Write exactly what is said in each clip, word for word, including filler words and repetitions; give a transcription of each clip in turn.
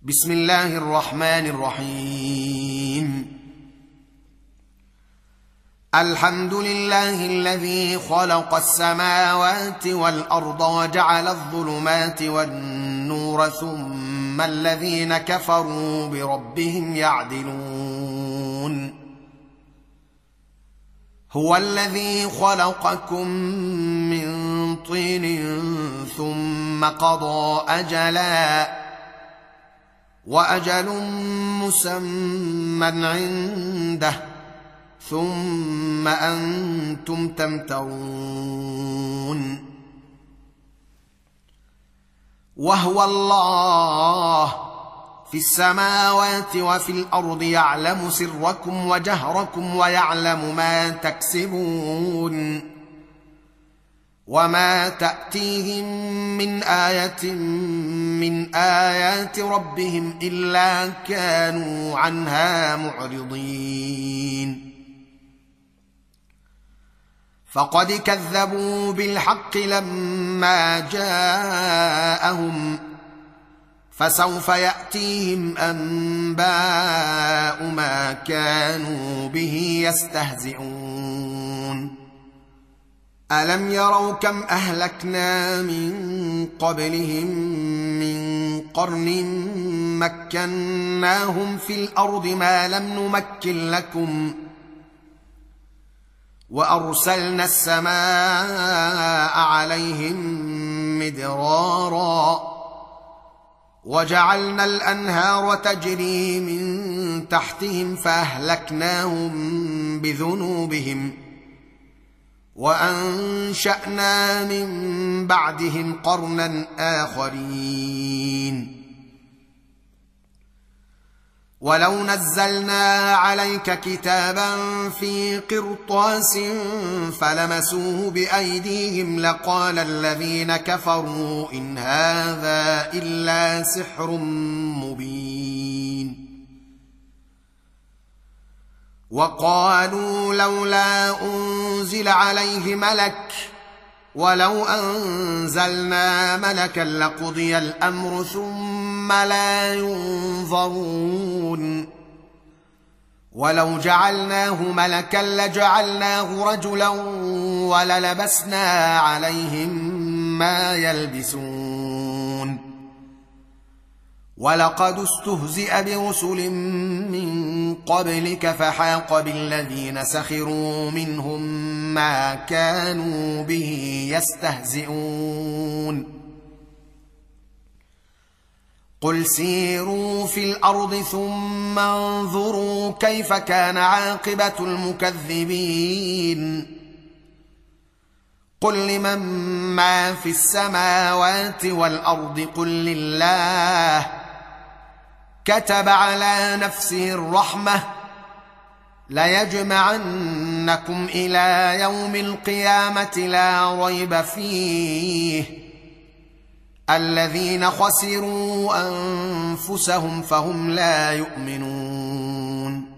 بسم الله الرحمن الرحيم. الحمد لله الذي خلق السماوات والأرض وجعل الظلمات والنور ثم الذين كفروا بربهم يعدلون. هو الذي خلقكم من طين ثم قضى أجلا وأجل مسمى عنده ثم أنتم تمترون. وهو الله في السماوات وفي الأرض يعلم سركم وجهركم ويعلم ما تكسبون. وما تأتيهم من آية من آيات ربهم إلا كانوا عنها معرضين. فقد كذبوا بالحق لما جاءهم فسوف يأتيهم أنباء ما كانوا به يستهزئون. ألم يروا كم أهلكنا من قبلهم من قرن مكناهم في الأرض ما لم نمكن لكم وأرسلنا السماء عليهم مدرارا وجعلنا الأنهار تجري من تحتهم فأهلكناهم بذنوبهم وأنشأنا من بعدهم قرنا آخرين. ولو نزلنا عليك كتابا في قرطاس فلمسوه بأيديهم لقال الذين كفروا إن هذا إلا سحر مبين. وقالوا لولا أنزل عليه ملك ولو أنزلنا ملكا لقضي الأمر ثم لا ينظرون. ولو جعلناه ملكا لجعلناه رجلا وللبسنا عليهم ما يلبسون. ولقد استهزئ برسل من قبلك فحاق بالذين سخروا منهم ما كانوا به يستهزئون. قل سيروا في الأرض ثم انظروا كيف كان عاقبة المكذبين. قل لمن ما في السماوات والأرض قل لله كتب على نفسه الرحمة ليجمعنكم إلى يوم القيامة لا ريب فيه الذين خسروا أنفسهم فهم لا يؤمنون.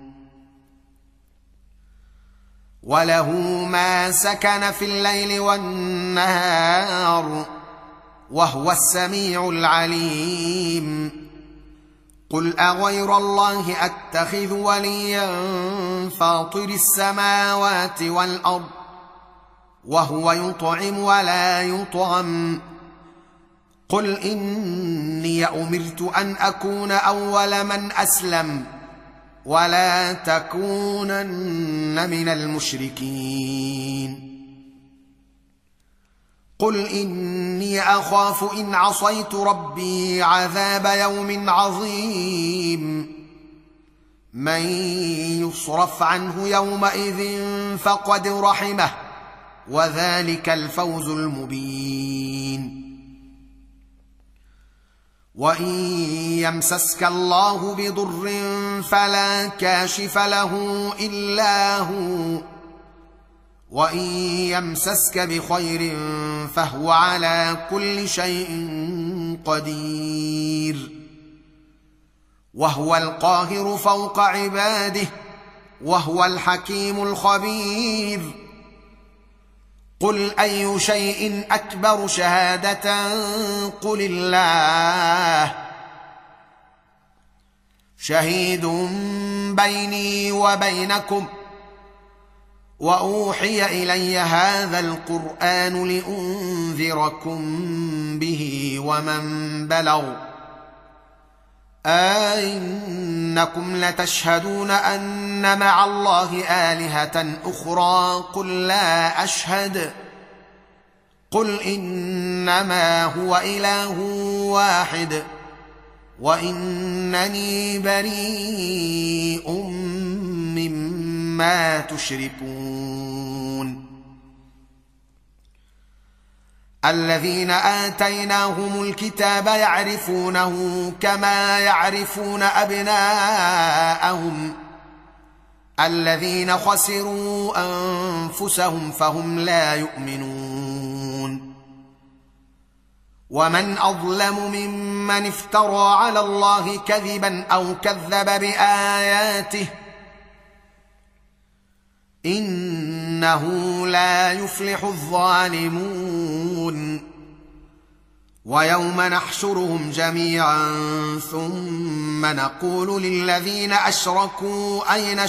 وله ما سكن في الليل والنهار وهو السميع العليم. قل أغير الله أتخذ وليا فاطر السماوات والأرض وهو يطعم ولا يطعم. قل إني أمرت أن أكون أول من أسلم ولا تكونن من المشركين. قل إني أخاف إن عصيت ربي عذاب يوم عظيم. من يصرف عنه يومئذ فقد رحمه وذلك الفوز المبين. وإن يمسسك الله بضر فلا كاشف له إلا هو وإن يمسسك بخير فهو على كل شيء قدير. وهو القاهر فوق عباده وهو الحكيم الخبير. قل أي شيء أكبر شهادة قل الله شهيد بيني وبينكم واوحي الي هذا القران لانذركم به ومن بلغ أئنكم لتشهدون ان مع الله آلهة أخرى قل لا أشهد قل إنما هو إله واحد وإنني بريء مما تشركون الذين آتيناهم الكتاب يعرفونه كما يعرفون أبناءهم الذين خسروا أنفسهم فهم لا يؤمنون ومن أظلم ممن افترى على الله كذبا أو كذب بآياته إنه لا يفلح الظالمون ويوم نحشرهم جميعا ثم نقول للذين أشركوا أين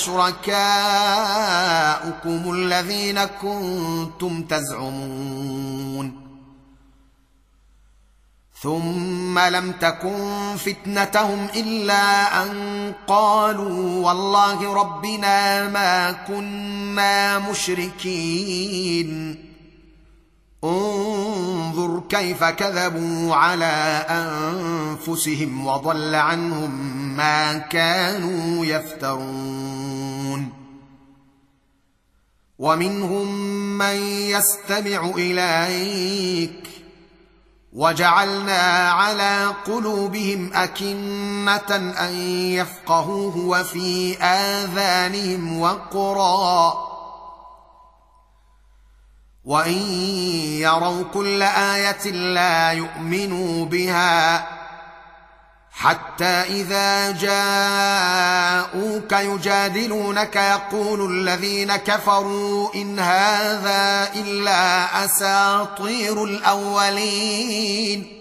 شركاؤكم الذين كنتم تزعمون ثم لم تكن فتنتهم إلا أن قالوا والله ربنا ما كنا مشركين انظر كيف كذبوا على أنفسهم وضل عنهم ما كانوا يفترون ومنهم من يستمع إليك وجعلنا على قلوبهم أكنة أن يفقهوه وفي آذانهم وقرا وإن يروا كل آية لا يؤمنوا بها حتى إذا جاءوك يجادلونك يقول الذين كفروا إن هذا إلا أساطير الأولين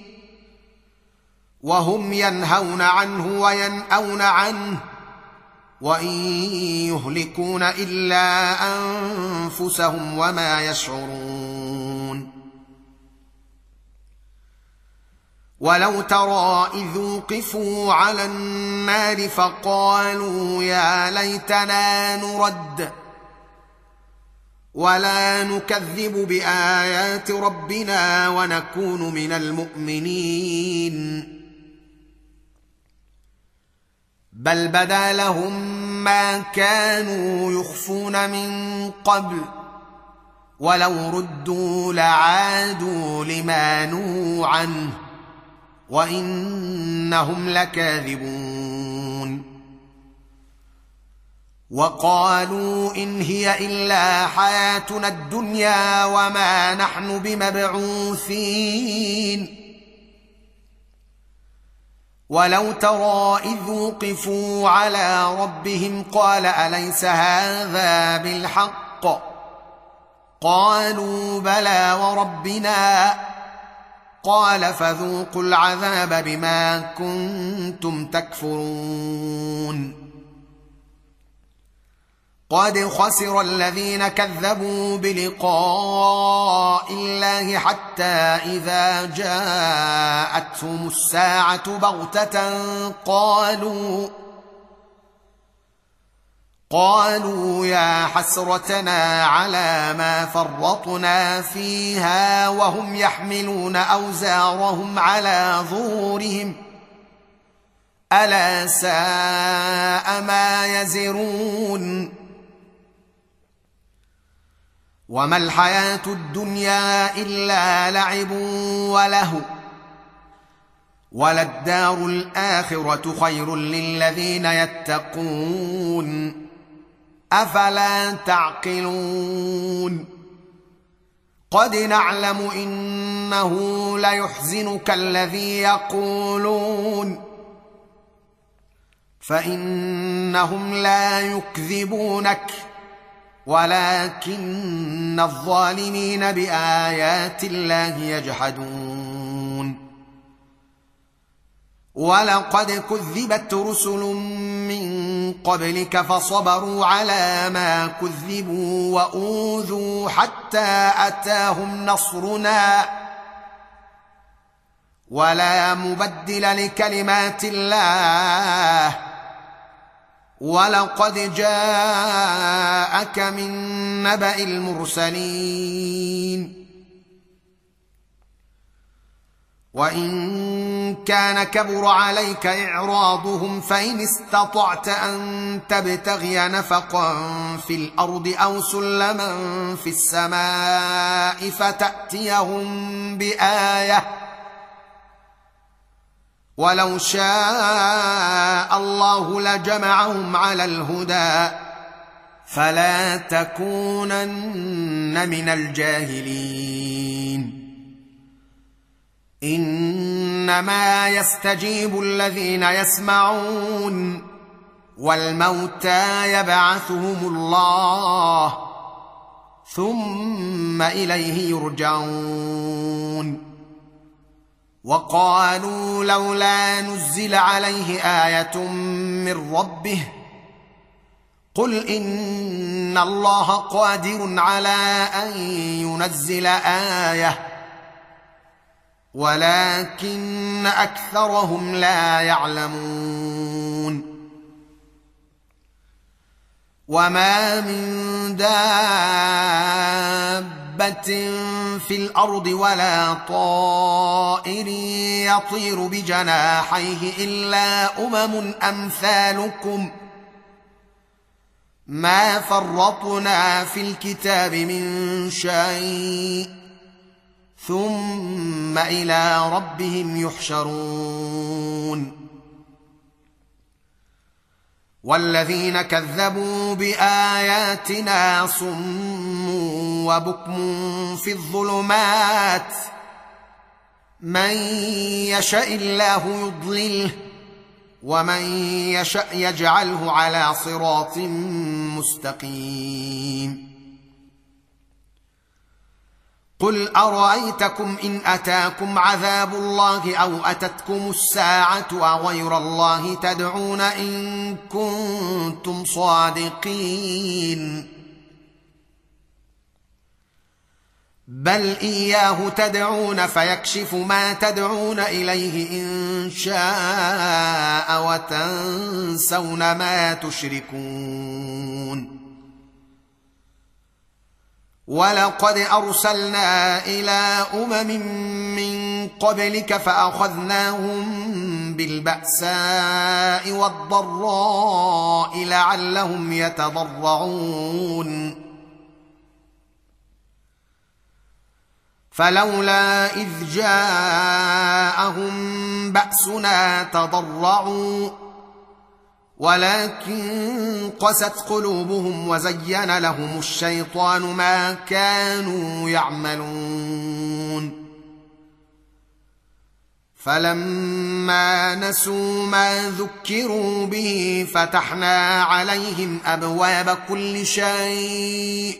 وهم ينهون عنه وينأون عنه وإن يهلكون إلا أنفسهم وما يشعرون ولو ترى إذ وقفوا على النار فقالوا يا ليتنا نرد ولا نكذب بآيات ربنا ونكون من المؤمنين بل بدا لهم ما كانوا يخفون من قبل ولو ردوا لعادوا لما نهوا عنه وإنهم لكاذبون وقالوا إن هي إلا حياتنا الدنيا وما نحن بمبعوثين ولو ترى إذ وقفوا على ربهم قال أليس هذا بالحق قالوا بلى وربنا قال فذوقوا العذاب بما كنتم تكفرون قد خسر الذين كذبوا بلقاء الله حتى إذا جاءتهم الساعة بغتة قالوا قالوا يا حسرتنا على ما فرطنا فيها وهم يحملون أوزارهم على ظهورهم ألا ساء ما يزرون وما الحياة الدنيا إلا لعب ولهو وللدار الآخرة خير للذين يتقون أفلا تعقلون قد نعلم إنه ليحزنك الذي يقولون فإنهم لا يكذبونك ولكن الظالمين بآيات الله يجحدون ولقد كذبت رسل من قبلك فصبروا على ما كذبوا وأوذوا حتى أتاهم نصرنا ولا مبدل لكلمات الله ولقد جاءك من نبأ المرسلين وإن كان كبر عليك إعراضهم فإن استطعت أن تبتغي نفقا في الأرض أو سلما في السماء فتأتيهم بآية ولو شاء الله لجمعهم على الهدى فلا تكونن من الجاهلين إنما يستجيب الذين يسمعون والموتى يبعثهم الله ثم إليه يرجعون وقالوا لولا نزل عليه آية من ربه قل إن الله قادر على أن ينزل آية ولكن أكثرهم لا يعلمون وما من دابة في الأرض ولا طائر يطير بجناحيه إلا أمم أمثالكم ما فرطنا في الكتاب من شيء ثم إلى ربهم يحشرون والذين كذبوا بآياتنا صم وبكم في الظلمات من يشاء الله يضلله ومن يشاء يجعله على صراط مستقيم قل أرأيتكم إن أتاكم عذاب الله أو أتتكم الساعة أغير الله تدعون إن كنتم صادقين بل إياه تدعون فيكشف ما تدعون إليه إن شاء وتنسون ما تشركون ولقد أرسلنا إلى أمم من قبلك فأخذناهم بالبأساء والضراء لعلهم يتضرعون فلولا إذ جاءهم بأسنا تضرعوا ولكن قست قلوبهم وزين لهم الشيطان ما كانوا يعملون فلما نسوا ما ذكروا به فتحنا عليهم أبواب كل شيء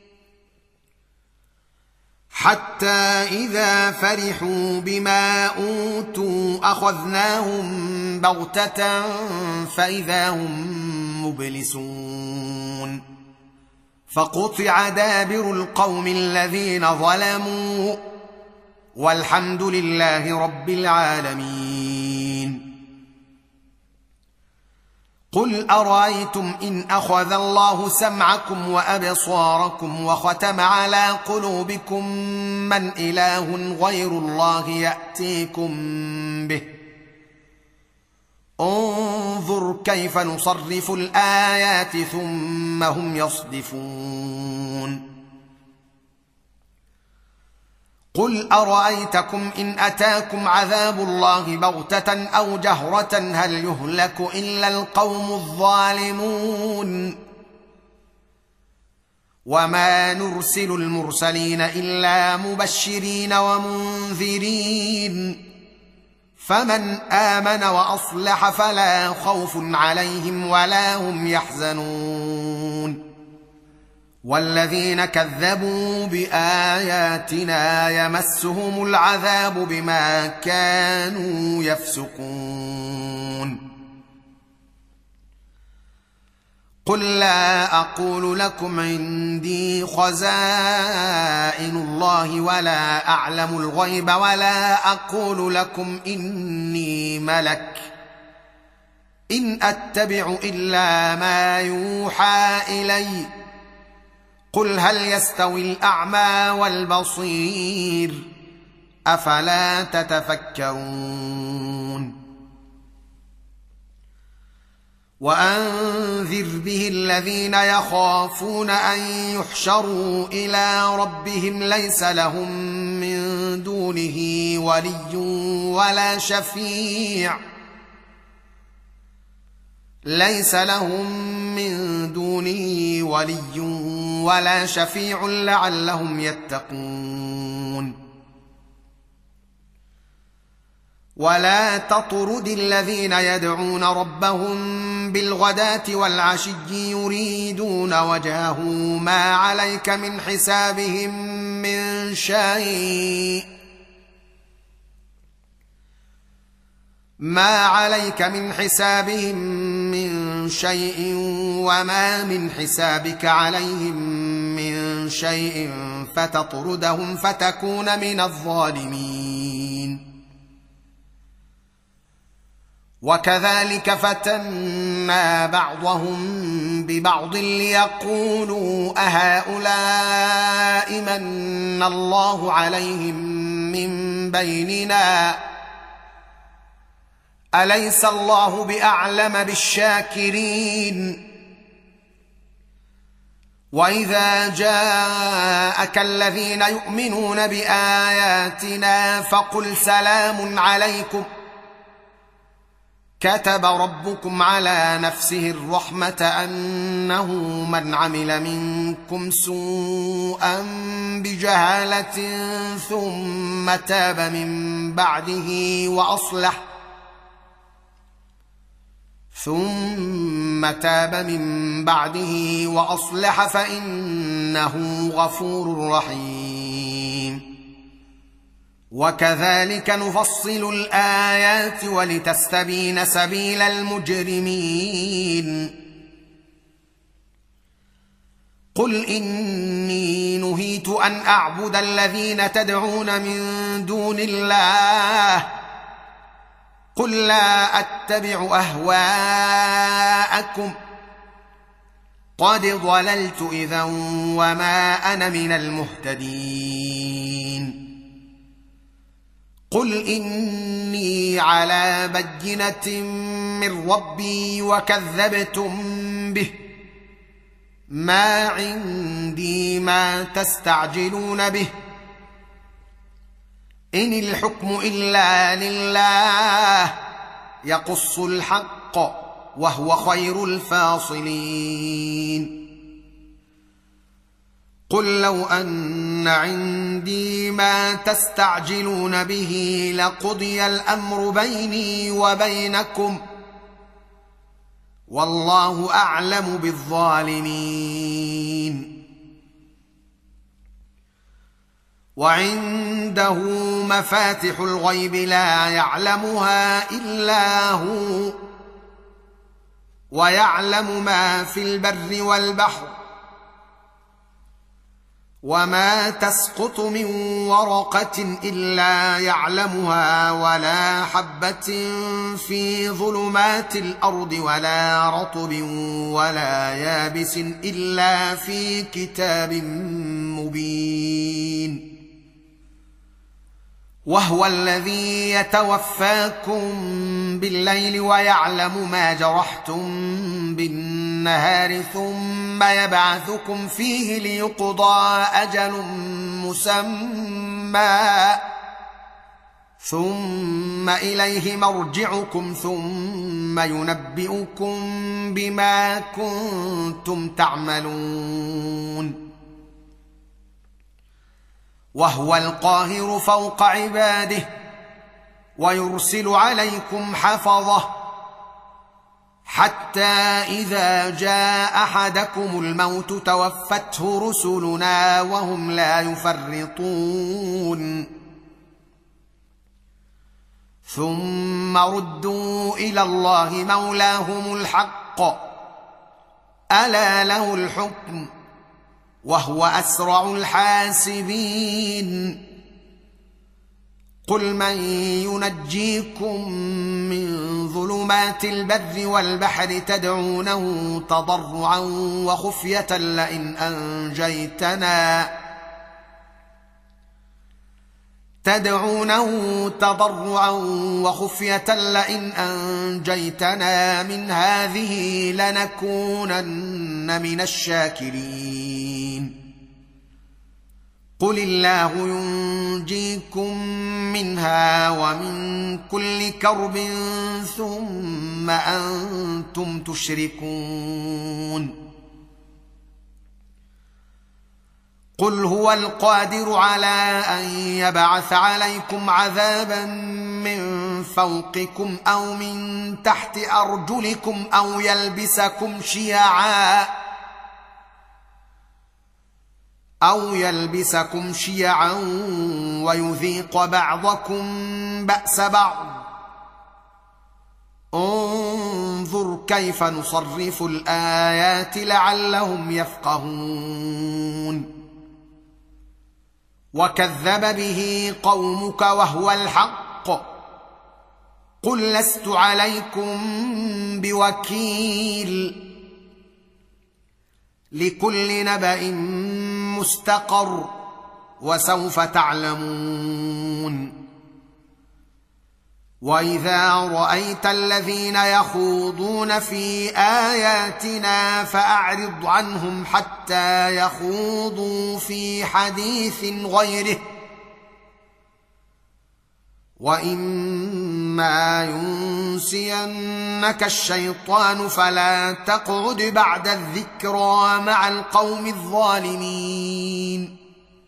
حتى إذا فرحوا بما أوتوا أخذناهم بغتة فإذا هم مبلسون فقطع دابر القوم الذين ظلموا والحمد لله رب العالمين قل أرأيتم إن أخذ الله سمعكم وأبصاركم وختم على قلوبكم من إله غير الله يأتيكم به انظر كيف نصرف الآيات ثم هم يصدفون قل أرأيتكم إن أتاكم عذاب الله بغتة أو جهرة هل يهلك إلا القوم الظالمون وما نرسل المرسلين إلا مبشرين ومنذرين فمن آمن وأصلح فلا خوف عليهم ولا هم يحزنون والذين كذبوا بآياتنا يمسهم العذاب بما كانوا يفسقون قل لا أقول لكم عندي خزائن الله ولا أعلم الغيب ولا أقول لكم إني ملك إن أتبع إلا ما يوحى إلي قل هل يستوي الأعمى والبصير أفلا تتفكرون وأنذر به الذين يخافون أن يحشروا إلى ربهم ليس لهم من دونه ولي ولا شفيع ليس لهم من دونه ولي ولا شفيع لعلهم يتقون ولا تطرد الذين يدعون ربهم بالغداة والعشي يريدون وجهه ما عليك من حسابهم من شيء ما عليك من حسابهم من شيء وما من حسابك عليهم من شيء فتطردهم فتكون من الظالمين وكذلك فتنا بعضهم ببعض ليقولوا أهؤلاء من الله عليهم من بيننا أليس الله بأعلم بالشاكرين وإذا جاءك الذين يؤمنون بآياتنا فقل سلام عليكم كتب ربكم على نفسه الرحمة أنه من عمل منكم سوءا بجهالة ثم تاب من بعده وأصلح ثم تاب من بعده وأصلح فإنه غفور رحيم وكذلك نفصل الآيات ولتستبين سبيل المجرمين قل إني نهيت أن أعبد الذين تدعون من دون الله قل لا أتبع أهواءكم قد ضللت إذا وما أنا من المهتدين قل إني على بينة من ربي وكذبتم به ما عندي ما تستعجلون به إن الحكم إلا لله يقص الحق وهو خير الفاصلين قل لو أن عندي ما تستعجلون به لقضي الأمر بيني وبينكم والله أعلم بالظالمين وعنده مفاتح الغيب لا يعلمها إلا هو ويعلم ما في البر والبحر وما تسقط من ورقة إلا يعلمها ولا حبة في ظلمات الأرض ولا رطب ولا يابس إلا في كتاب مبين وهو الذي يتوفاكم بالليل ويعلم ما جرحتم بالنهار ثم يبعثكم فيه ليقضى أجل مسمى ثم إليه مرجعكم ثم ينبئكم بما كنتم تعملون وهو القاهر فوق عباده ويرسل عليكم حفظه حتى إذا جاء أحدكم الموت توفته رسلنا وهم لا يفرطون ثم ردوا إلى الله مولاهم الحق ألا له الحكم وهو أسرع الحاسبين قل من ينجيكم من ظلمات البر والبحر تدعونه تضرعا وخفية لئن أنجيتنا تدعونه تضرعا وخفية لئن أنجيتنا من هذه لنكونن من الشاكرين قل الله ينجيكم منها ومن كل كرب ثم أنتم تشركون قل هو القادر على أن يبعث عليكم عذابا من فوقكم أو من تحت أرجلكم أو يلبسكم شيعا أو يلبسكم شيعا ويذيق بعضكم بأس بعض انظر كيف نصرف الآيات لعلهم يفقهون وكذب به قومك وهو الحق قل لست عليكم بوكيل لكل نبأ مستقر وسوف تعلمون وإذا رأيت الذين يخوضون في آياتنا فأعرض عنهم حتى يخوضوا في حديث غيره وإما ينسينك الشيطان فلا تقعد بعد الذكرى مع القوم الظالمين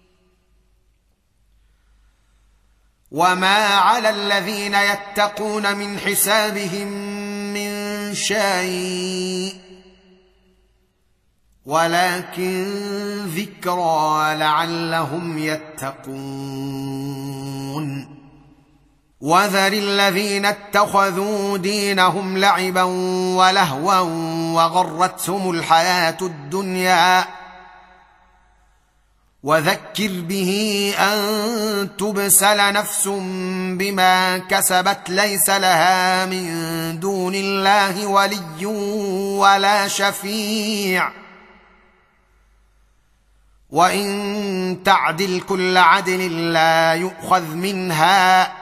وما على الذين يتقون من حسابهم من شيء ولكن ذكرى لعلهم يتقون وذر الذين اتخذوا دينهم لعبا ولهوا وغرتهم الحياة الدنيا وذكر به أن تبسل نفس بما كسبت ليس لها من دون الله ولي ولا شفيع وإن تعدل كل عدل لا يؤخذ منها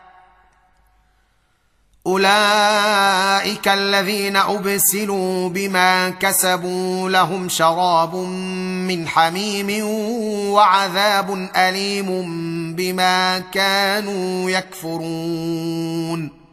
أولئك الذين أبسلوا بما كسبوا لهم شراب من حميم وعذاب أليم بما كانوا يكفرون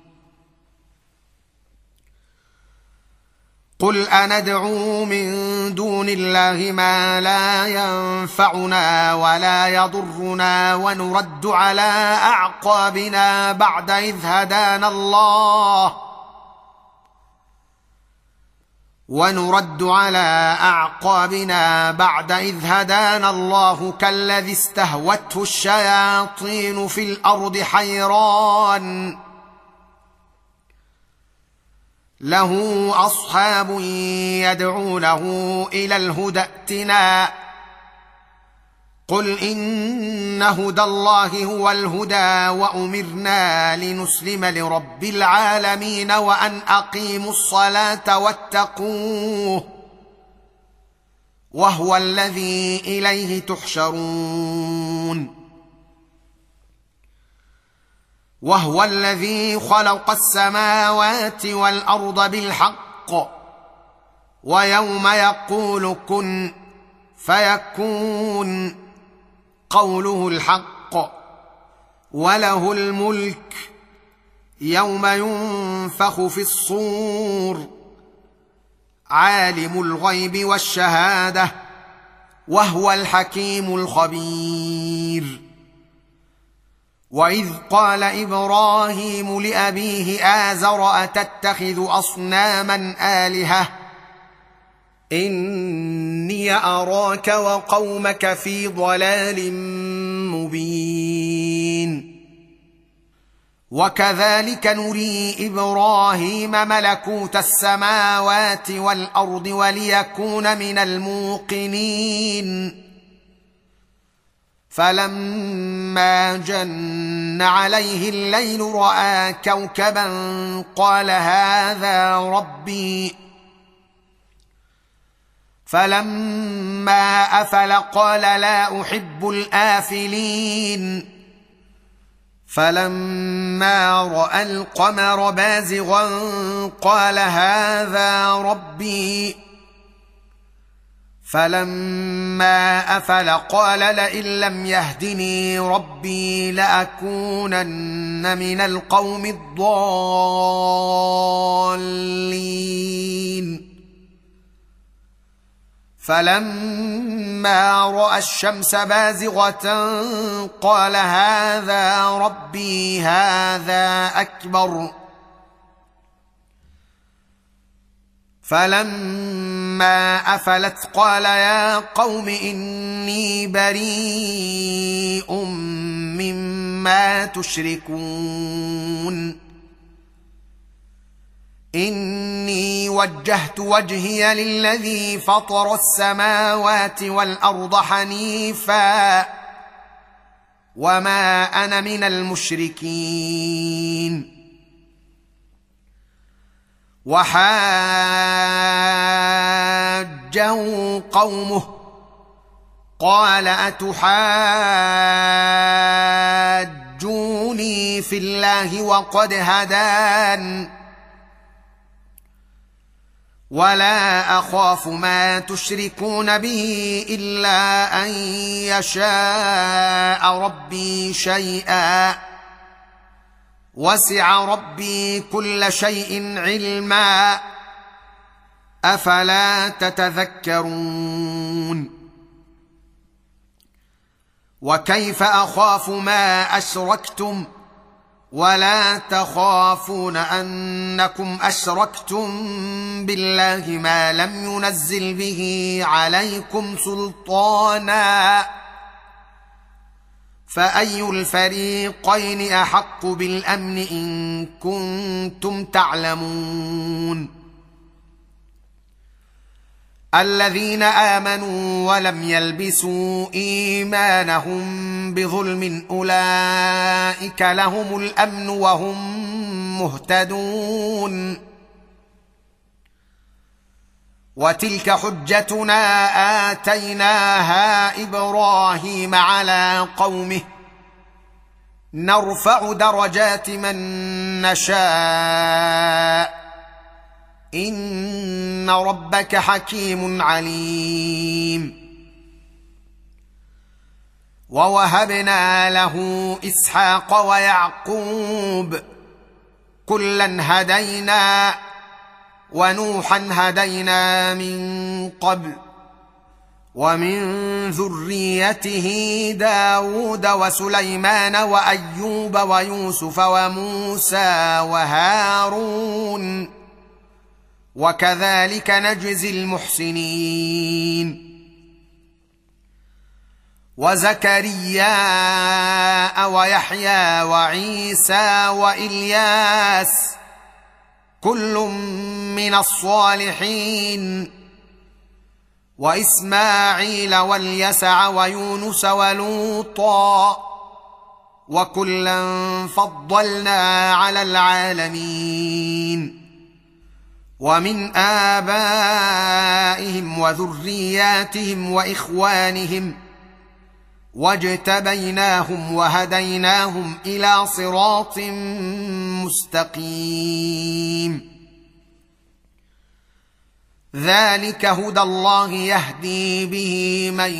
قل أندعو من دون الله ما لا ينفعنا ولا يضرنا ونرد على أعقابنا بعد إذ هدانا الله ونرد على أعقابنا بعد إذ هدانا الله كالذي استهوته الشياطين في الأرض حيران له أصحاب يدعونه إلى الهدى ائتنا قل إن هدى الله هو الهدى وأمرنا لنسلم لرب العالمين وأن أقيموا الصلاة واتقوه وهو الذي إليه تحشرون وهو الذي خلق السماوات والأرض بالحق ويوم يقول كن فيكون قوله الحق وله الملك يوم ينفخ في الصور عالم الغيب والشهادة وهو الحكيم الخبير واذ قال ابراهيم لابيه آزر اتتخذ اصناما آلهة اني اراك وقومك في ضلال مبين. وكذلك نري ابراهيم ملكوت السماوات والارض وليكون من الموقنين. فلما جن عليه الليل راى كوكبا قال هذا ربي. فلما افل قال لا احب الآفلين. فلما راى القمر بازغا قال هذا ربي. فلما افل قال لئن لم يهدني ربي لاكونن من القوم الضالين. فلما راى الشمس بازغة قال هذا ربي هذا اكبر. فلما افلت قال يا قوم اني بريء مما تشركون. اني وجهت وجهي للذي فطر السماوات والارض حنيفا وما انا من المشركين. وحاجه قومه قال اتحاجوني في الله وقد هدان ولا اخاف ما تشركون به الا ان يشاء ربي شيئا وسع ربي كل شيء علما افلا تتذكرون. وكيف اخاف ما اشركتم ولا تخافون انكم اشركتم بالله ما لم ينزل به عليكم سلطانا فاي الفريقين احق بالامن ان كنتم تعلمون. الذين امنوا ولم يلبسوا ايمانهم بظلم اولئك لهم الامن وهم مهتدون. وتلك حجتنا اتيناها ابراهيم على قومه نرفع درجات من نشاء ان ربك حكيم عليم. ووهبنا له اسحاق ويعقوب كلا هدينا ونوحا هدينا من قبل ومن ذريته داود وسليمان وايوب ويوسف وموسى وهارون وكذلك نجزي المحسنين. وزكريا ويحيى وعيسى والياس كل من الصالحين واسماعيل واليسع ويونس ولوطا وكلا فضلنا على العالمين. ومن آبائهم وذرياتهم وإخوانهم واجتبيناهم وهديناهم إلى صراط مستقيم. ذلك هدى الله يهدي به من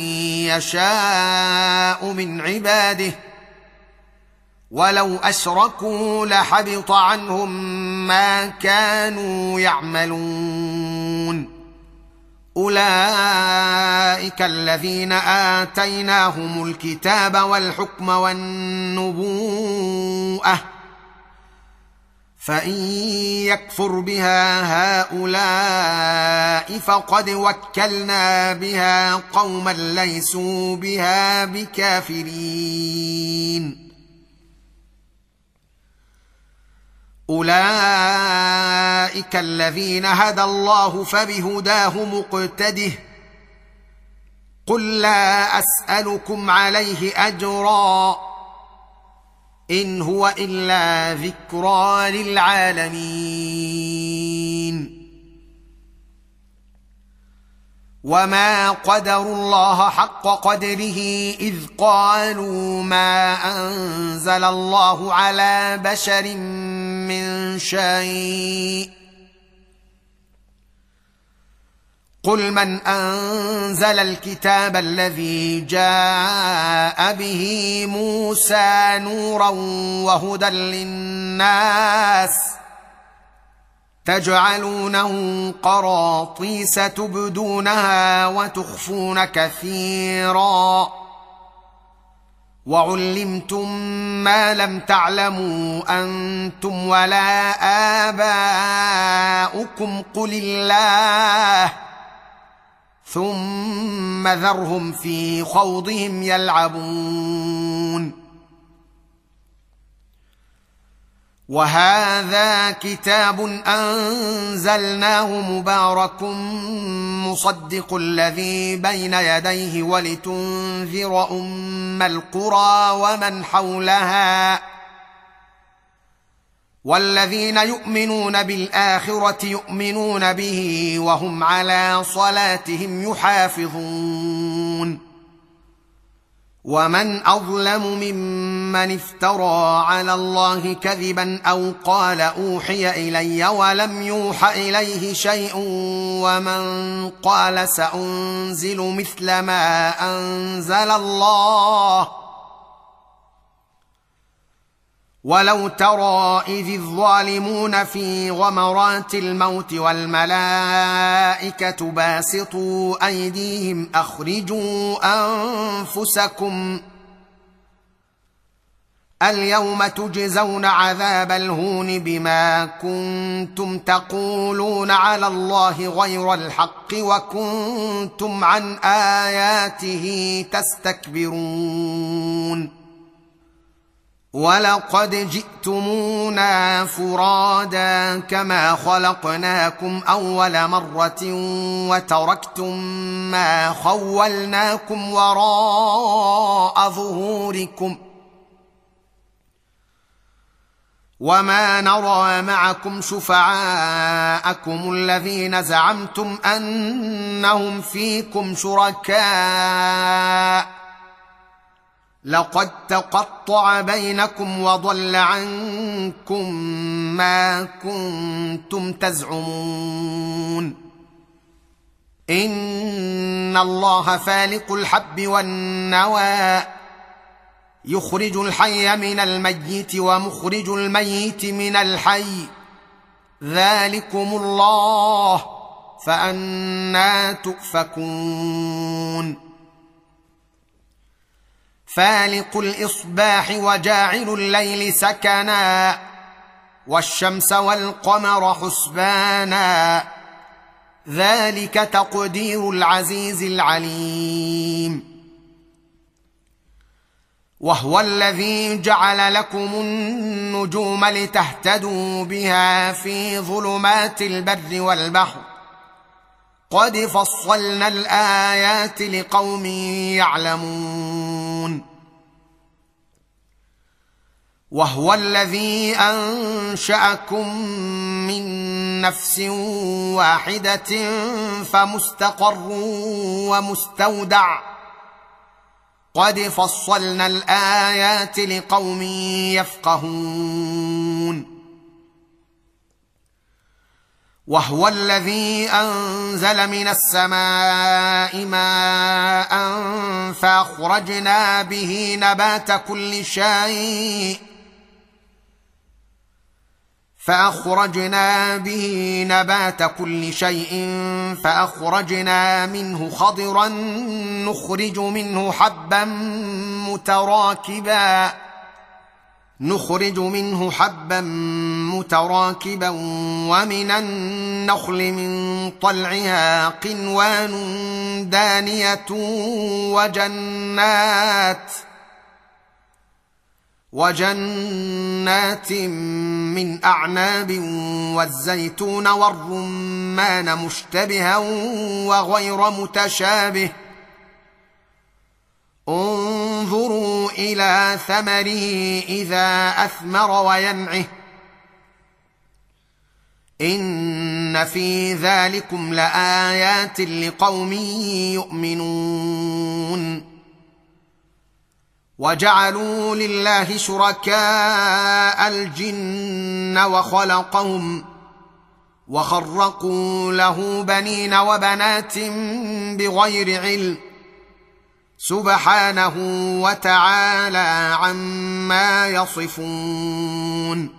يشاء من عباده ولو أشركوا لحبط عنهم ما كانوا يعملون اولئك الذين اتيناهم الكتاب والحكم والنبوءه فان يكفر بها هؤلاء فقد وكلنا بها قوما ليسوا بها بكافرين. اولئك الذين هدى الله فبهداه مقتده قل لا اسالكم عليه اجرا ان هو الا ذكرى للعالمين. وما قدروا الله حق قدره اذ قالوا ما انزل الله على بشر من شيء قل من انزل الكتاب الذي جاء به موسى نورا وهدى للناس تجعلونه قراطيس تبدونها وتخفون كثيرا وعلمتم ما لم تعلموا انتم ولا آباؤكم قل الله ثم ذرهم في خوضهم يلعبون. وهذا كتاب انزلناه مبارك مصدق الذي بين يديه ولتنذر ام القرى ومن حولها والذين يؤمنون بالاخره يؤمنون به وهم على صلاتهم يحافظون. ومن اظلم ممن افترى على الله كذبا او قال اوحي الي ولم يوح اليه شيء ومن قال سانزل مثل ما انزل الله ولو ترى اذ الظالمون في غمرات الموت والملائكه باسطوا ايديهم اخرجوا انفسكم اليوم تجزون عذاب الهون بما كنتم تقولون على الله غير الحق وكنتم عن اياته تستكبرون. ولقد جئتمونا فرادا كما خلقناكم اول مره وتركتم ما خولناكم وراء ظهوركم وما نرى معكم شفعاءكم الذين زعمتم انهم فيكم شركاء لقد تقطع بينكم وضل عنكم ما كنتم تزعمون. ان الله فالق الحب والنوى يخرج الحي من الميت ومخرج الميت من الحي ذلكم الله فأنى تؤفكون. فالق الإصباح وجاعل الليل سكنا والشمس والقمر حسبانا ذلك تقدير العزيز العليم. وهو الذي جعل لكم النجوم لتهتدوا بها في ظلمات البر والبحر قد فصلنا الآيات لقوم يعلمون. وهو الذي أنشأكم من نفس واحدة فمستقر ومستودع قد فصلنا الآيات لقوم يفقهون. وهو الذي أنزل من السماء ماء فأخرجنا به نبات كل شيء فأخرجنا به نبات كل شيء فأخرجنا منه خضرا نخرج منه حبا متراكبا نخرج منه حبا متراكبا ومن النخل من طلعها قنوان دانية وجنات وجنات من أعناب والزيتون والرمان مشتبها وغير متشابه انظروا إلى ثمره إذا أثمر وينعه إن في ذلكم لآيات لقوم يؤمنون وجعلوا لله شركاء الجن وخلقهم وخرقوا له بنين وبنات بغير علم سبحانه وتعالى عما يصفون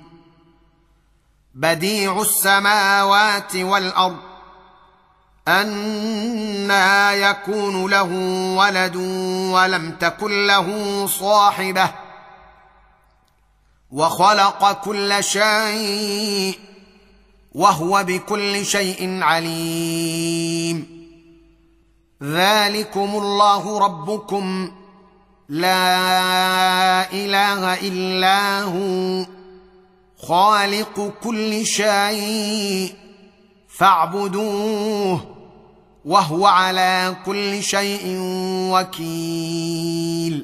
بديع السماوات والأرض أنى يكون له ولد ولم تكن له صاحبة وخلق كل شيء وهو بكل شيء عليم ذلكم الله ربكم لا إله إلا هو خالق كل شيء فاعبدوه وهو على كل شيء وكيل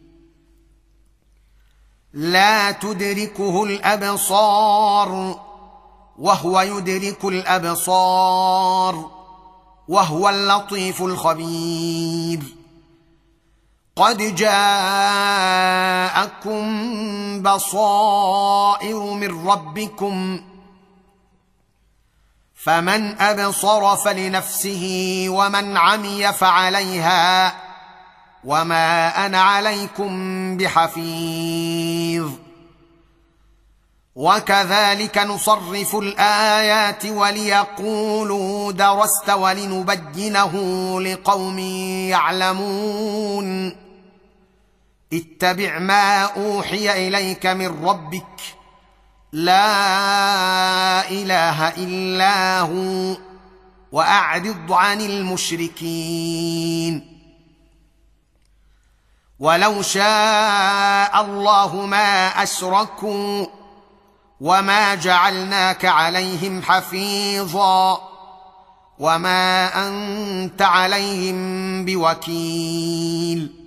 لا تدركه الأبصار وهو يدرك الأبصار وهو اللطيف الخبير قد جاءكم بصائر من ربكم فمن أبصر فلنفسه ومن عمي فعليها وما أنا عليكم بحفيظ وكذلك نصرف الآيات وليقولوا درست ولنبينه لقوم يعلمون اتبع ما أوحي إليك من ربك لا إله إلا هو وأعرض عن المشركين ولو شاء الله ما أشركوا وما جعلناك عليهم حفيظا وما أنت عليهم بوكيل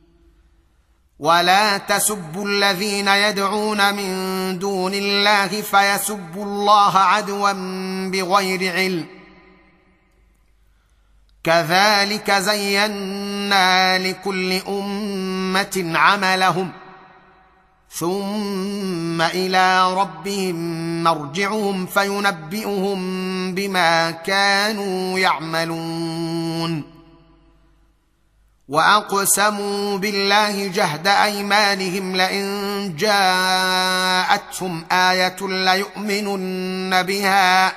ولا تسبوا الذين يدعون من دون الله فيسبوا الله عدوا بغير علم كذلك زينا لكل أمة عملهم ثم إلى ربهم مرجعهم فينبئهم بما كانوا يعملون وأقسموا بالله جهد أيمانهم لئن جاءتهم آية ليؤمنن بها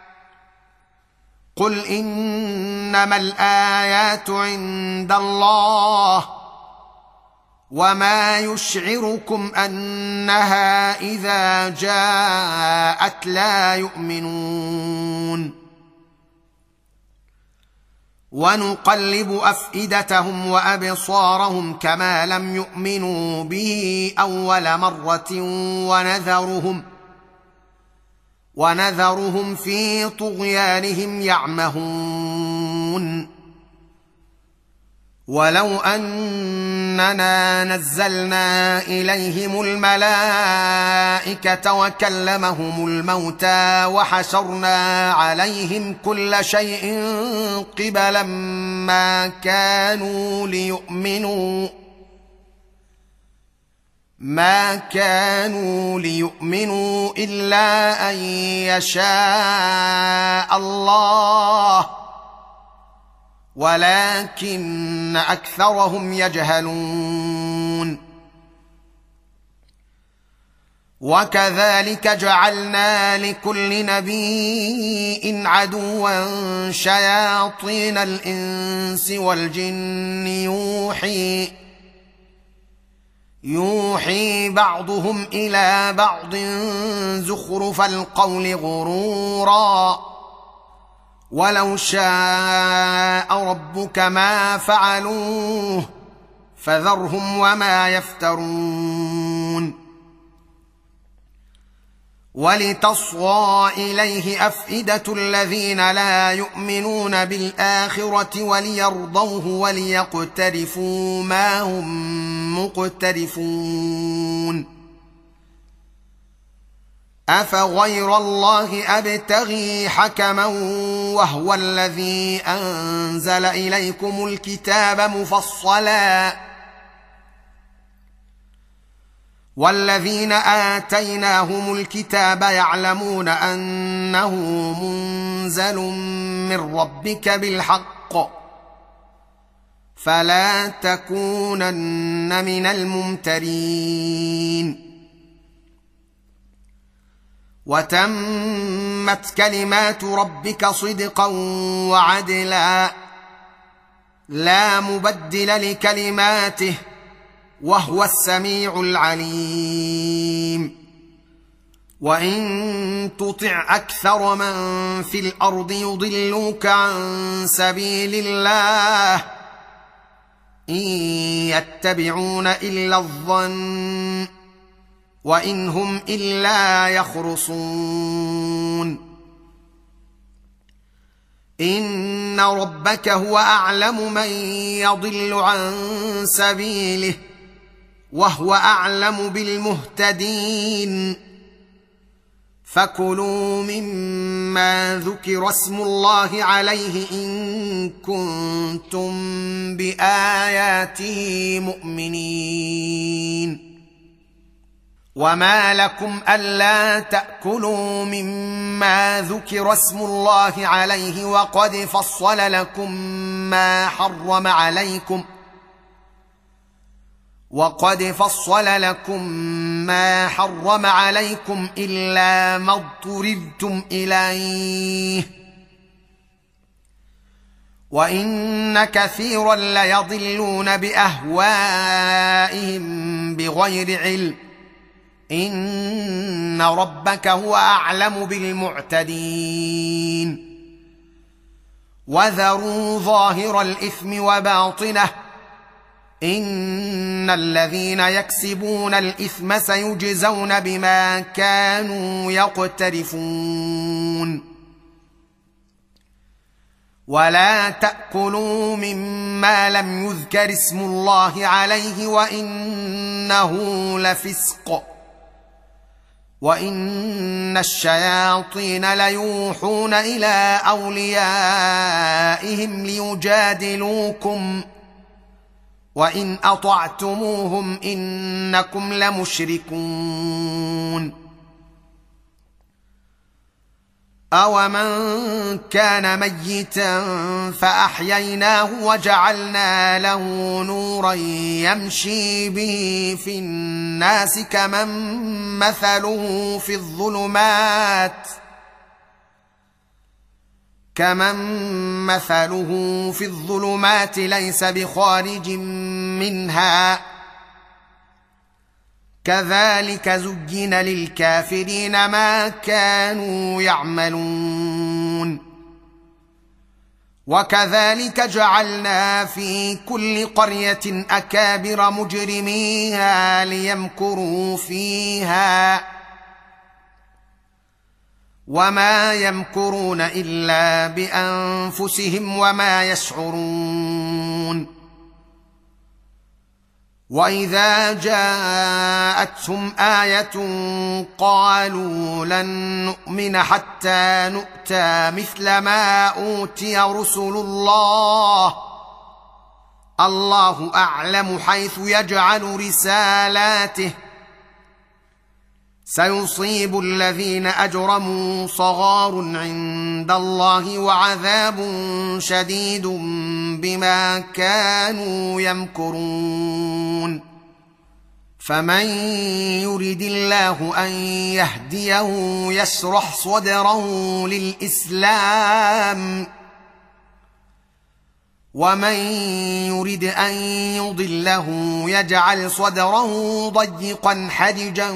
قل إنما الآيات عند الله وما يشعركم أنها إذا جاءت لا يؤمنون ونقلب أفئدتهم وأبصارهم كما لم يؤمنوا به أول مرة ونذرهم ونذرهم في طغيانهم يعمهون ولو أننا نزلنا إليهم الملائكة وكلمهم الموتى وحشرنا عليهم كل شيء قبلا ما كانوا ليؤمنوا ما كانوا ليؤمنوا إلا أن يشاء الله ولكن أكثرهم يجهلون وكذلك جعلنا لكل نبي عدوا شياطين الانس والجن يوحي يوحي بعضهم الى بعض زخرف القول غرورا ولو شاء ربك ما فعلوه فذرهم وما يفترون ولتصغى اليه افئده الذين لا يؤمنون بالاخره وليرضوه وليقترفوا ما هم مقترفون افغير الله ابتغي حكما وهو الذي انزل اليكم الكتاب مفصلا والذين آتيناهم الكتاب يعلمون أنه منزل من ربك بالحق فلا تكونن من الممترين وتمت كلمات ربك صدقا وعدلا لا مبدل لكلماته وهو السميع العليم وان تطع اكثر من في الارض يضلوك عن سبيل الله ان يتبعون الا الظن وان هم الا يخرصون ان ربك هو اعلم من يضل عن سبيله وهو اعلم بالمهتدين فكلوا مما ذكر اسم الله عليه ان كنتم باياته مؤمنين وما لكم الا تاكلوا مما ذكر اسم الله عليه وقد فصل لكم ما حرم عليكم وقد فصل لكم ما حرم عليكم إلا ما اضطررتم إليه وإن كثيرا ليضلون بأهوائهم بغير علم إن ربك هو أعلم بالمعتدين وذروا ظاهر الإثم وباطنه ان الذين يكسبون الاثم سيجزون بما كانوا يقترفون ولا تاكلوا مما لم يذكر اسم الله عليه وانه لفسق وان الشياطين ليوحون الى اوليائهم ليجادلوكم وان اطعتموهم انكم لمشركون اومن كان ميتا فاحييناه وجعلنا له نورا يمشي به في الناس كمن مثله في الظلمات كمن مثله في الظلمات ليس بخارج منها كذلك زين للكافرين ما كانوا يعملون وكذلك جعلنا في كل قرية أكابر مجرميها ليمكروا فيها وما يمكرون إلا بأنفسهم وما يشعرون وإذا جاءتهم آية قالوا لن نؤمن حتى نؤتى مثل ما أوتي رسل الله الله أعلم حيث يجعل رسالاته سيصيب الذين أجرموا صغار عند الله وعذاب شديد بما كانوا يمكرون فمن يرد الله ان يهديه يشرح صدره للاسلام ومن يرد ان يضله يجعل صدره ضيقا حرجا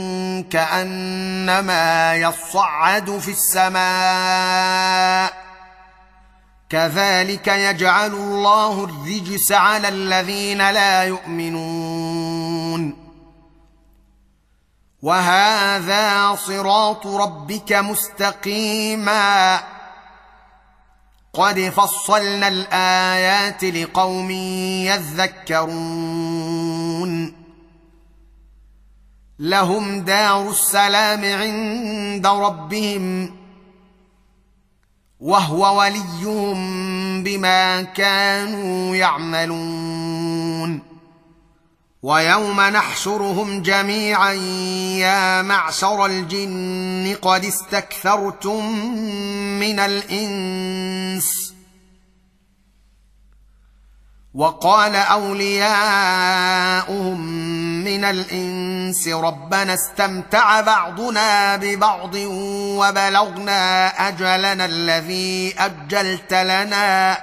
كانما يصعد في السماء كذلك يجعل الله الرجس على الذين لا يؤمنون وهذا صراط ربك مستقيما قد فصلنا الآيات لقوم يذكرون لهم دار السلام عند ربهم وهو وليهم بما كانوا يعملون ويوم نحشرهم جميعا يا معشر الجن قد استكثرتم من الإنس وقال أولياؤهم من الإنس ربنا استمتع بعضنا ببعض وبلغنا أجلنا الذي أجلت لنا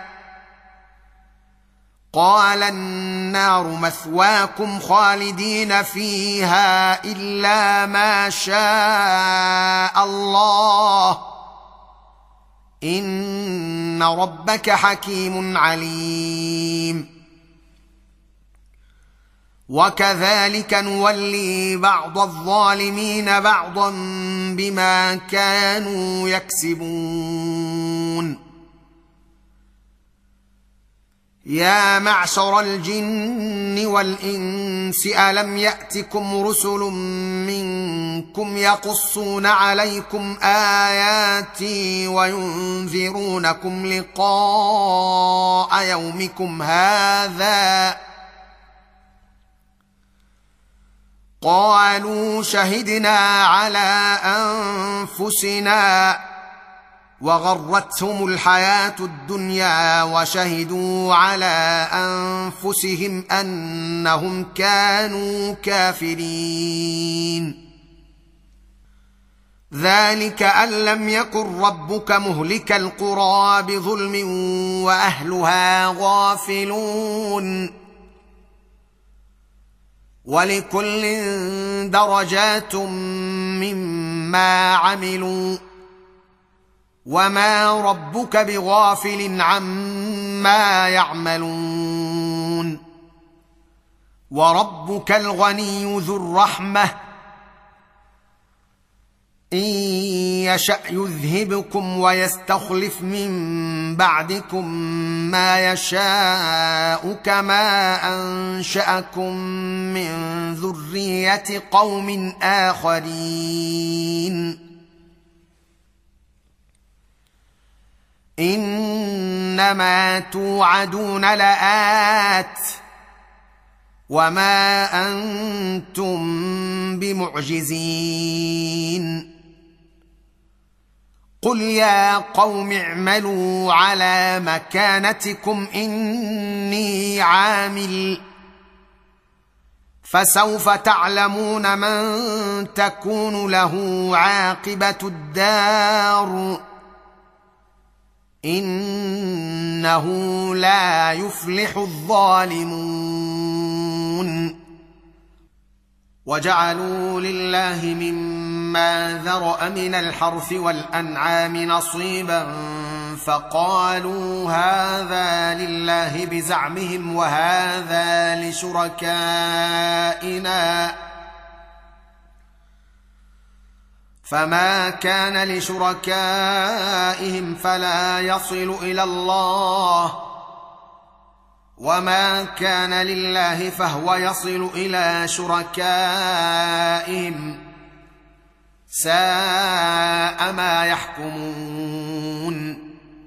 قال النار مثواكم خالدين فيها إلا ما شاء الله إن ربك حكيم عليم وكذلك نولي بعض الظالمين بعضا بما كانوا يكسبون يا معشر الجن والإنس ألم يأتكم رسل منكم يقصون عليكم آياتي وينذرونكم لقاء يومكم هذا قالوا شهدنا على أنفسنا وغرتهم الحياة الدنيا وشهدوا على أنفسهم أنهم كانوا كافرين ذلك أن لم يكن ربك مهلك القرى بظلم وأهلها غافلون ولكل درجات مما عملوا وما ربك بغافل عما يعملون وربك الغني ذو الرحمة إن يشأ يذهبكم ويستخلف من بعدكم ما يشاء كما أنشأكم من ذرية قوم آخرين إنما توعدون لآت وما أنتم بمعجزين قل يا قوم اعملوا على مكانتكم إني عامل فسوف تعلمون من تكون له عاقبة الدار إنه لا يفلح الظالمون وجعلوا لله مما ذرأ من الحرث والأنعام نصيبا فقالوا هذا لله بزعمهم وهذا لشركائنا فما كان لشركائهم فلا يصل إلى الله وما كان لله فهو يصل إلى شركائهم ساء ما يحكمون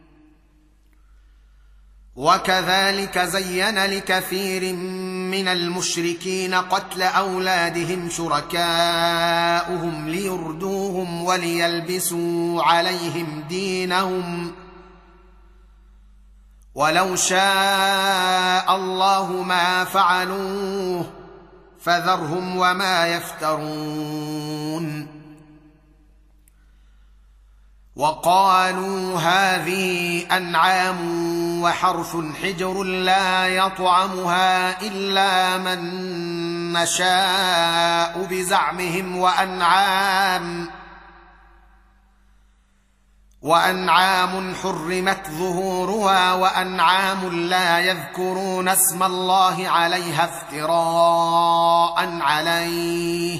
وكذلك زين لكثير من المشركين قتل أولادهم شركاؤهم ليردوهم وليلبسوا عليهم دينهم ولو شاء الله ما فعلوه فذرهم وما يفترون. وقالوا هذه أنعام وحرث حجر لا يطعمها إلا من نشاء بزعمهم وأنعام وأنعام حرمت ظهورها وأنعام لا يذكرون اسم الله عليها افتراء عليه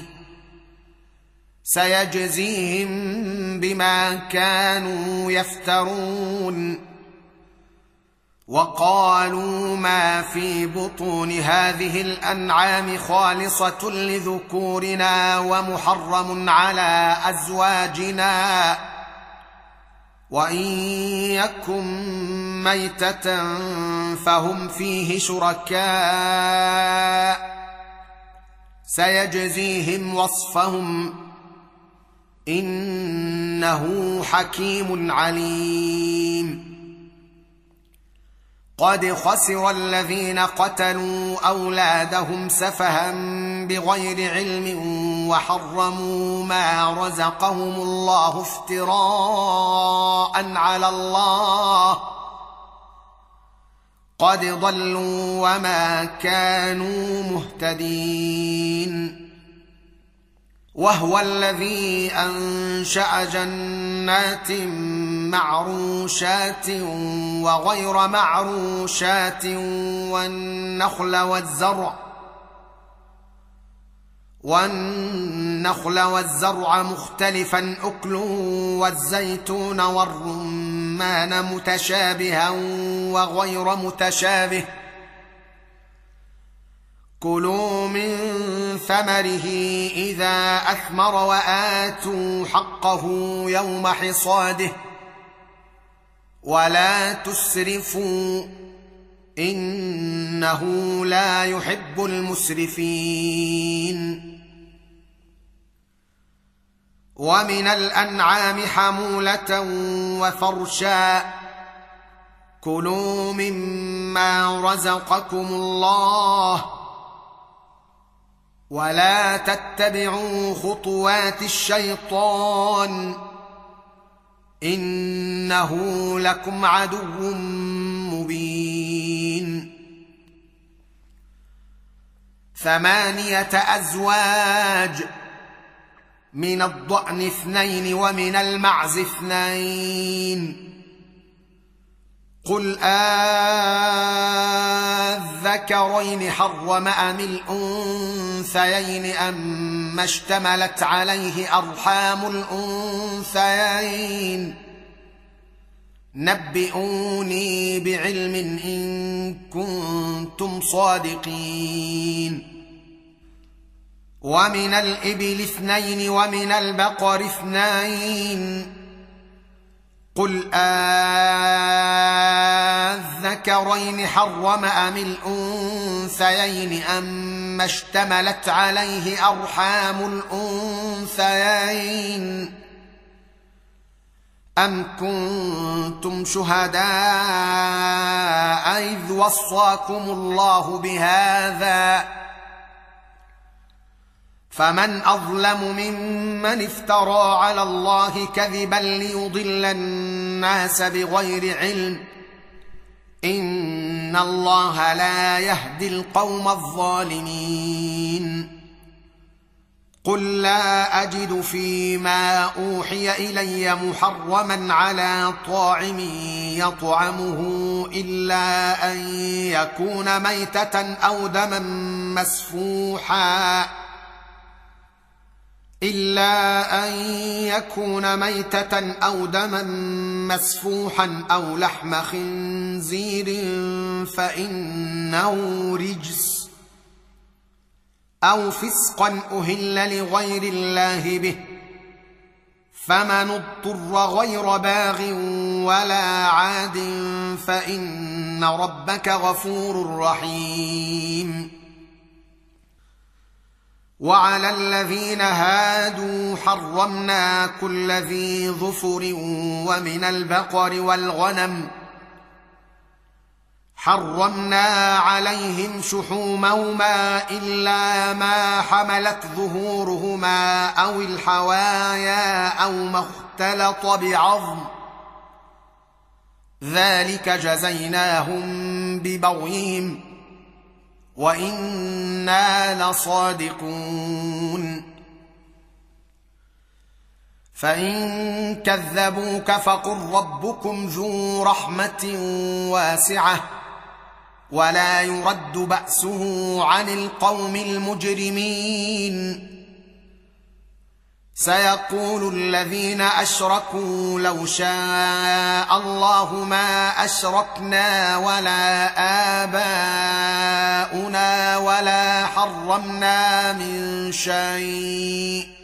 سيجزيهم بما كانوا يفترون. وقالوا ما في بطون هذه الأنعام خالصة لذكورنا ومحرم على أزواجنا وإن يكن ميتة فهم فيه شركاء سيجزيهم وصفهم إنه حكيم عليم. قد خسر الذين قتلوا أولادهم سفها بغير علم وحرموا ما رزقهم الله افتراء على الله قد ضلوا وما كانوا مهتدين. وهو الذي أنشأ جنات معروشات وغير معروشات والنخل والزرع والنخل والزرع مختلفا أكله والزيتون والرمان متشابها وغير متشابه كلوا من ثمره إذا أثمر وآتوا حقه يوم حصاده ولا تسرفوا إنه لا يحب المسرفين. ومن الأنعام حمولة وفرشا كلوا مما رزقكم الله ولا تتبعوا خطوات الشيطان إنه لكم عدو مبين. ثمانية أزواج من الضأن اثنين ومن المعز اثنين قل آذكرين حرم أم الأنثيين أما اشتملت عليه أرحام الأنثيين نبئوني بعلم إن كنتم صادقين. ومن الإبل اثنين ومن البقر اثنين قل آذكرين حرم أم الأنثيين أما اشتملت عليه أرحام الأنثيين أم كنتم شهداء إذ وصاكم الله بهذا فمن أظلم ممن افترى على الله كذبا ليضل الناس بغير علم إن الله لا يهدي القوم الظالمين. قل لا أجد فيما أوحي إلي محرما على طاعم يطعمه إلا أن يكون ميتة أو دما مسفوحا إلا أن يكون ميتة أو دما مسفوحا أو لحم خنزير فإنه رجس أو فسقا أهل لغير الله به فمن اضطر غير باغ ولا عاد فإن ربك غفور رحيم. وعلى الذين هادوا حرمنا كل ذي ظفر ومن البقر والغنم حرمنا عليهم شحومهما إلا ما حملت ظهورهما أو الحوايا أو ما اختلط بعظم ذلك جزيناهم ببغيهم وإنا لصادقون فإن كذبوك فقل ربكم ذو رحمة واسعة ولا يرد بأسه عن القوم المجرمين سيقول الذين أشركوا لو شاء الله ما أشركنا ولا آباؤنا ولا حرمنا من شيء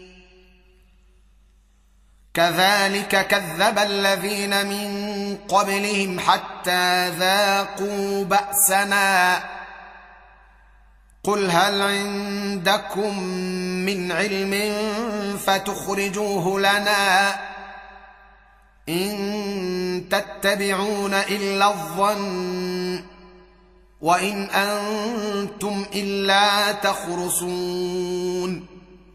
كذلك كذب الذين من قبلهم حتى ذاقوا بأسنا قل هل عندكم من علم فتخرجوه لنا إن تتبعون إلا الظن وإن أنتم إلا تخرصون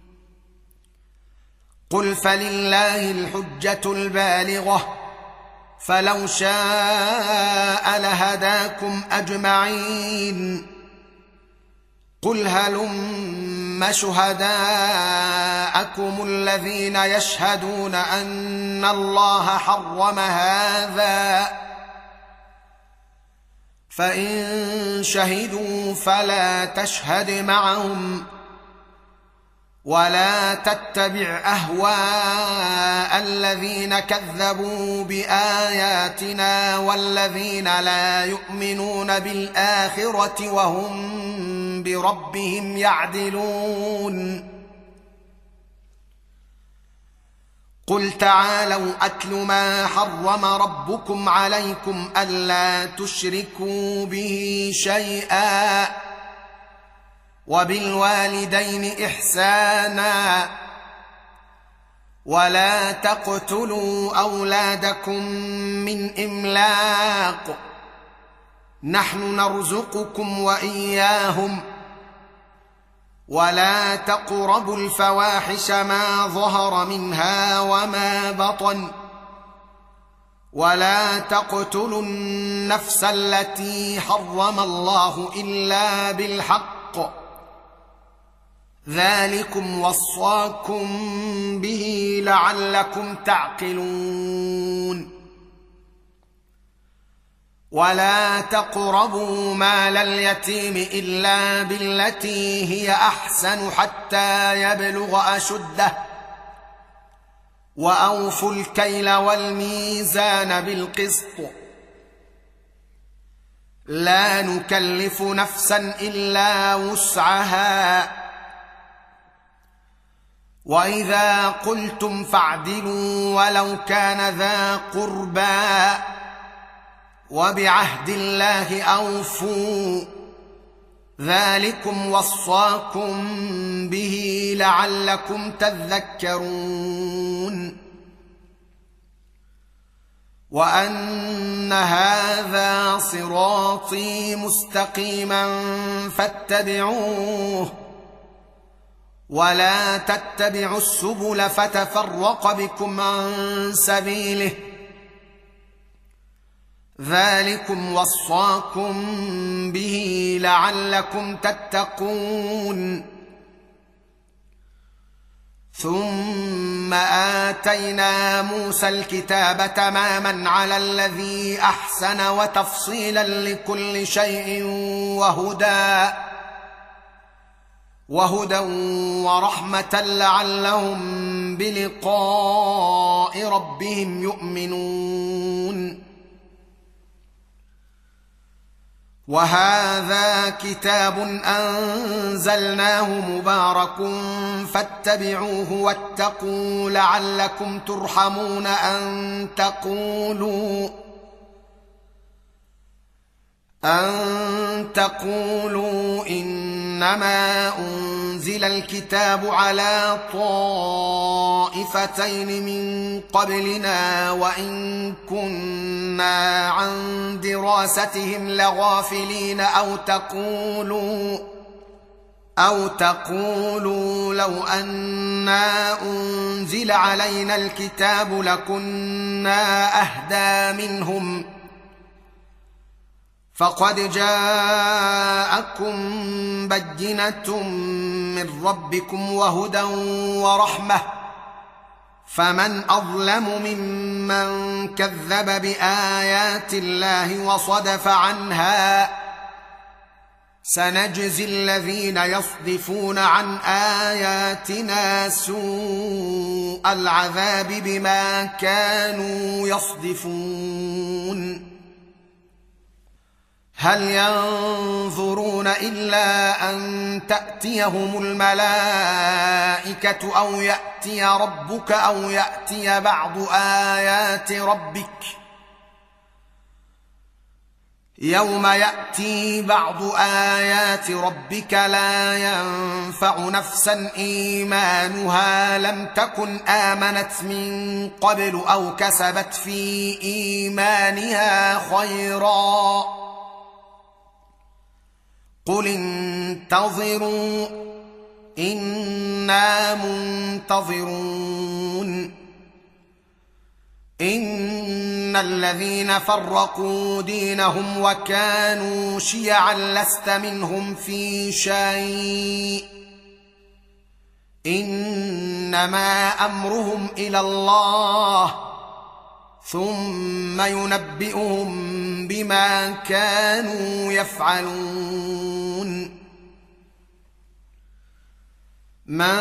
قل فلله الحجة البالغة فلو شاء لهداكم أجمعين قل هلم شهداءكم الذين يشهدون أن الله حرم هذا فإن شهدوا فلا تشهد معهم ولا تتبع أهواء الذين كذبوا بآياتنا والذين لا يؤمنون بالآخرة وهم بربهم يعدلون قل تعالوا أتل ما حرم ربكم عليكم ألا تشركوا به شيئا وبالوالدين إحسانا ولا تقتلوا أولادكم من إملاق نحن نرزقكم وإياهم ولا تقربوا الفواحش ما ظهر منها وما بطن ولا تقتلوا النفس التي حرم الله إلا بالحق ذلكم وصاكم به لعلكم تعقلون ولا تقربوا مال اليتيم إلا بالتي هي أحسن حتى يبلغ أشده وأوفوا الكيل والميزان بالقسط لا نكلف نفسا إلا وسعها وإذا قلتم فاعدلوا ولو كان ذا قربى وبعهد الله أوفوا ذلكم وصاكم به لعلكم تذكرون وأن هذا صراطي مستقيما فاتبعوه ولا تتبعوا السبل فتفرق بكم عن سبيله ذلكم وصاكم به لعلكم تتقون ثم آتينا موسى الكتاب تماما على الذي أحسن وتفصيلا لكل شيء وهدى وهدى ورحمة لعلهم بلقاء ربهم يؤمنون وهذا كتاب أنزلناه مبارك فاتبعوه واتقوا لعلكم ترحمون أن تقولوا أن تقولوا إن انما انزل الكتاب على طائفتين من قبلنا وان كنا عن دراستهم لغافلين او تقولوا أو تقولوا لو أنا أنزل علينا الكتاب لكنا أهدى منهم فقد جاءكم بينة من ربكم وهدى ورحمة فمن أظلم ممن كذب بآيات الله وصدف عنها سنجزي الذين يصدفون عن آياتنا سوء العذاب بما كانوا يصدفون هل ينظرون إلا أن تأتيهم الملائكة أو يأتي ربك أو يأتي بعض آيات ربك يوم يأتي بعض آيات ربك لا ينفع نفسا إيمانها لم تكن آمنت من قبل أو كسبت في إيمانها خيرا قل انتظروا إنا منتظرون إن الذين فرقوا دينهم وكانوا شيعا لست منهم في شيء إنما أمرهم إلى الله ثم ينبئهم بما كانوا يفعلون من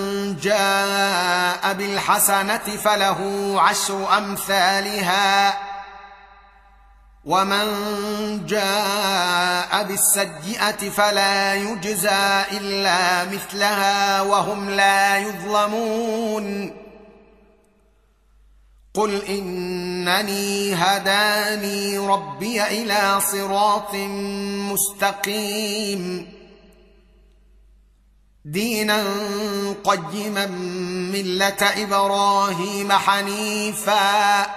جاء بالحسنة فله عشر أمثالها ومن جاء بالسيئة فلا يجزى إلا مثلها وهم لا يظلمون قل إنني هداني ربي إلى صراط مستقيم دينا قيما ملة إبراهيم حنيفا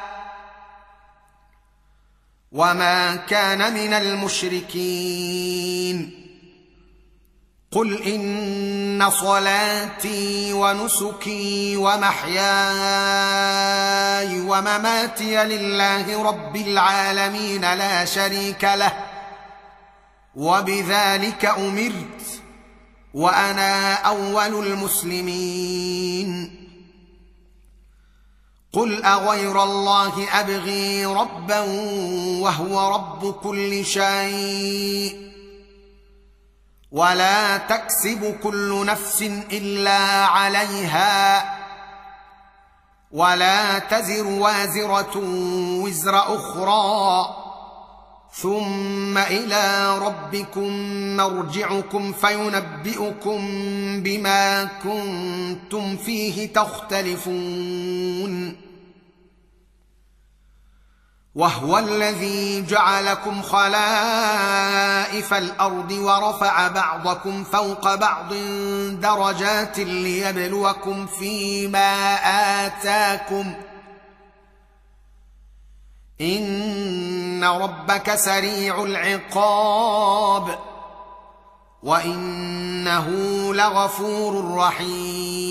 وما كان من المشركين قل إن صلاتي ونسكي ومحياي ومماتي لله رب العالمين لا شريك له وبذلك أمرت وأنا أول المسلمين قل أغير الله أبغي ربا وهو رب كل شيء ولا تكسب كل نفس إلا عليها ولا تزر وازرة وزر أخرى ثم إلى ربكم مرجعكم فينبئكم بما كنتم فيه تختلفون وهو الذي جعلكم خلائف الأرض ورفع بعضكم فوق بعض درجات ليبلوكم فيما آتاكم إن ربك سريع العقاب وإنه لغفور رحيم